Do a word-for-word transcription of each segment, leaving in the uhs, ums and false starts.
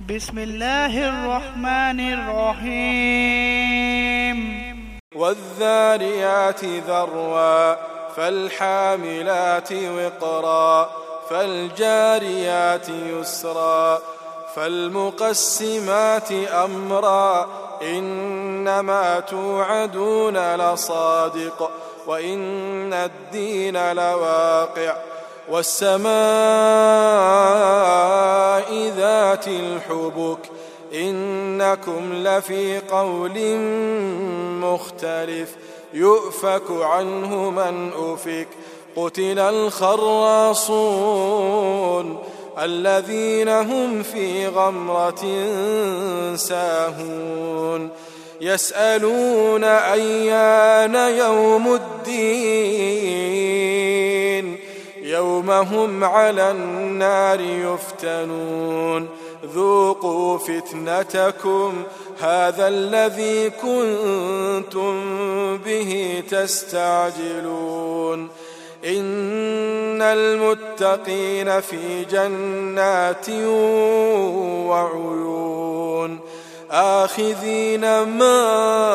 بسم الله الرحمن الرحيم والذاريات ذروا فالحاملات وقرا فالجاريات يسرا فالمقسمات أمرا إنما توعدون لصادق وإن الدين لواقع والسماء ذات الحبك إنكم لفي قول مختلف يؤفك عنه من أفك قتل الخراصون الذين هم في غمرة ساهون يسألون أيان يوم الدين يوم هم على النار يفتنون ذوقوا فتنتكم هذا الذي كنتم به تستعجلون إن المتقين في جنات وعيون آخذين ما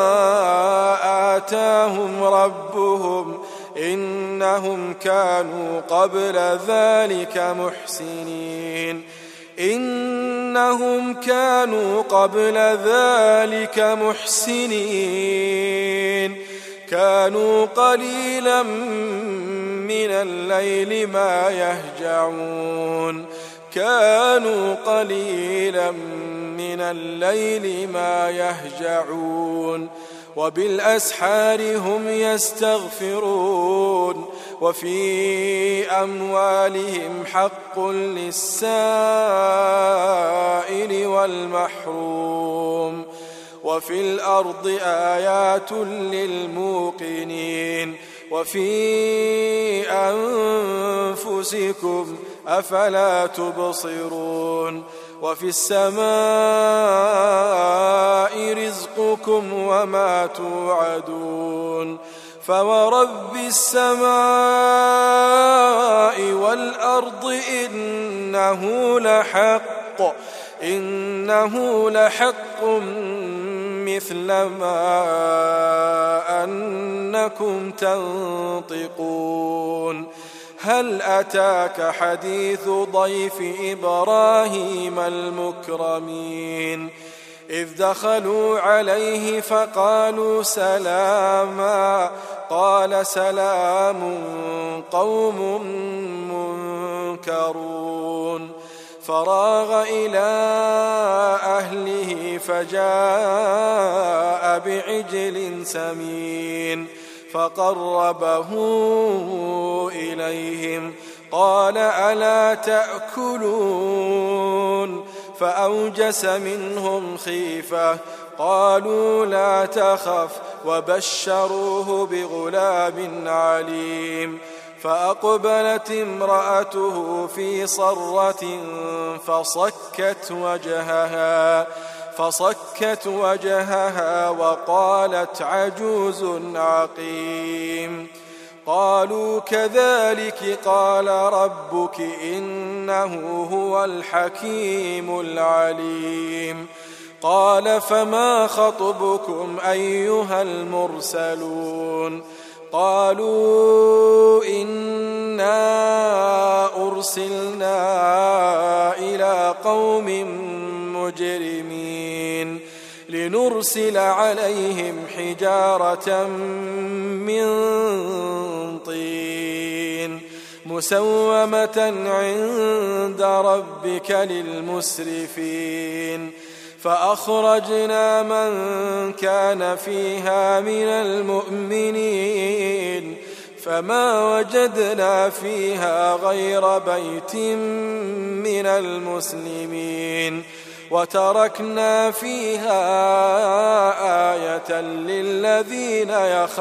آتاهم ربهم إنهم كانوا قبل ذلك محسنين إنهم كانوا قبل ذلك محسنين كانوا قليلا من الليل ما يهجعون كانوا قليلا من الليل ما يهجعون وبالأسحار هم يستغفرون وفي أموالهم حق للسائل والمحروم وفي الأرض آيات للموقنين وفي أنفسكم أفلا تبصرون وفي السماء رزقكم وما توعدون فورب السماء والأرض إنه لحق إنه لحق مثل ما أنكم تنطقون هل أتاك حديث ضيف إبراهيم المكرمين إذ دخلوا عليه فقالوا سلاما قال سلام قوم منكرون فراغ إلى أهله فجاء بعجل سمين فقربه إليهم قال ألا تأكلون فأوجس منهم خيفة قالوا لا تخف وبشروه بغلام عليم فأقبلت امرأته في صرة فصكت وجهها فصكت وجهها وقالت عجوز عقيم قالوا كذلك قال ربك إنه هو الحكيم العليم قال فما خطبكم أيها المرسلون قالوا إنا أرسلنا إلى قوم مجرمين لنرسل عليهم حجارة من طين مسومة عند ربك للمسرفين فأخرجنا من كان فيها من المؤمنين فما وجدنا فيها غير بيت من المسلمين وتركنا فيها آية للذين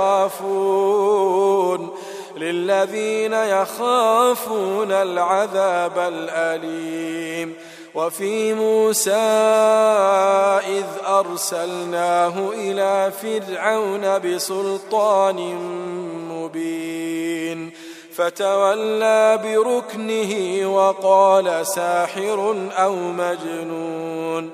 يخافون للذين يخافون العذاب الأليم وفي موسى إذ أرسلناه إلى فرعون بسلطان مبين فتولى بركنه وقال ساحر أو مجنون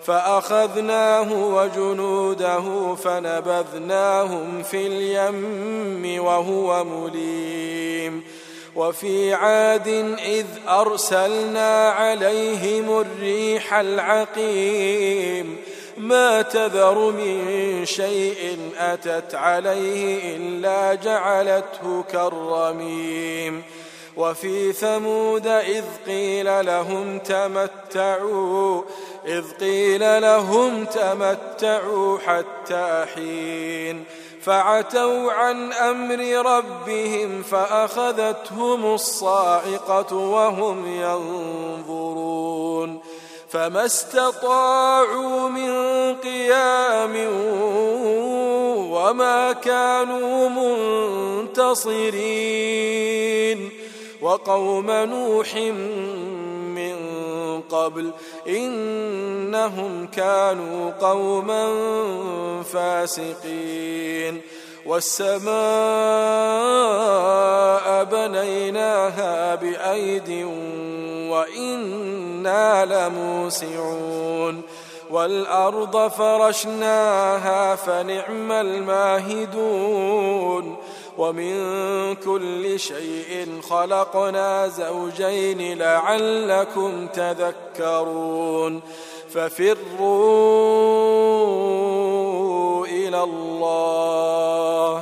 فأخذناه وجنوده فنبذناهم في اليم وهو مليم وفي عاد إذ أرسلنا عليهم الريح العقيم ما تذر من شيء أتت عليه إلا جعلته كالرميم وفي ثمود إذ قيل لهم تمتعوا إذ قيل لهم تمتعوا حتى حين فعتوا عن أمر ربهم فأخذتهم الصاعقة وهم ينظرون فما استطاعوا من قيام وما كانوا منتصرين وقوم نوح من قبل إنهم كانوا قوما فاسقين والسماء بنيناها بأيد وإنا لموسعون والأرض فرشناها فنعم الماهدون ومن كل شيء خلقنا زوجين لعلكم تذكرون ففروا إلى الله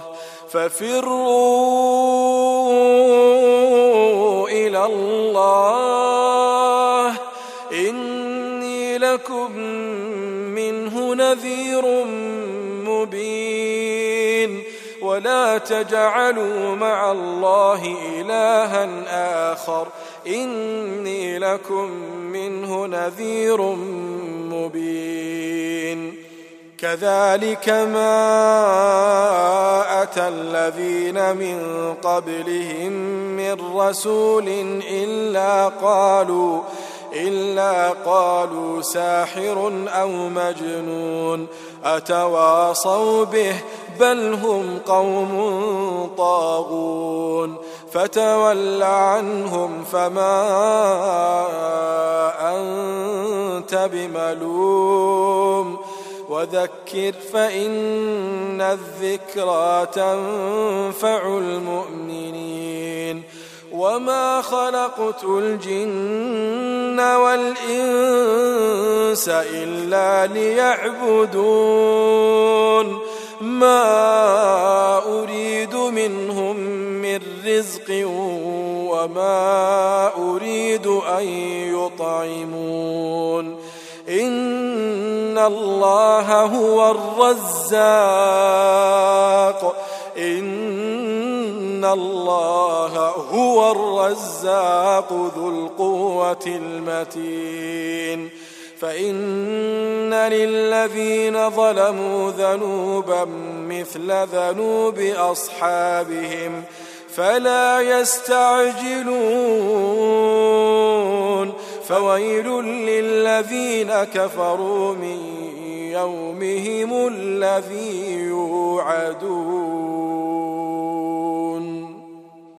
ففروا إلى الله إني لكم منه نذير مبين ولا تجعلوا مع الله إلها آخر إني لكم منه نذير مبين كذلك ما أتى الذين من قبلهم من رسول إلا قالوا إلا قالوا ساحر أو مجنون أتواصوا به بل هم قوم طاغون فتول عنهم فما أنت بملوم وذكر فإن الذكرى تنفع المؤمنين وما خلقت الجن والإنس إلا ليعبدون ما أريد منهم من رزق وما أريد أن يطعمون إن الله هو الرزاق إن الله هو الرزاق ذو القوة المتين فإن للذين ظلموا ذنوبا مثل ذنوب أصحابهم فلا يستعجلون فويل للذين كفروا من يومهم الذي يوعدون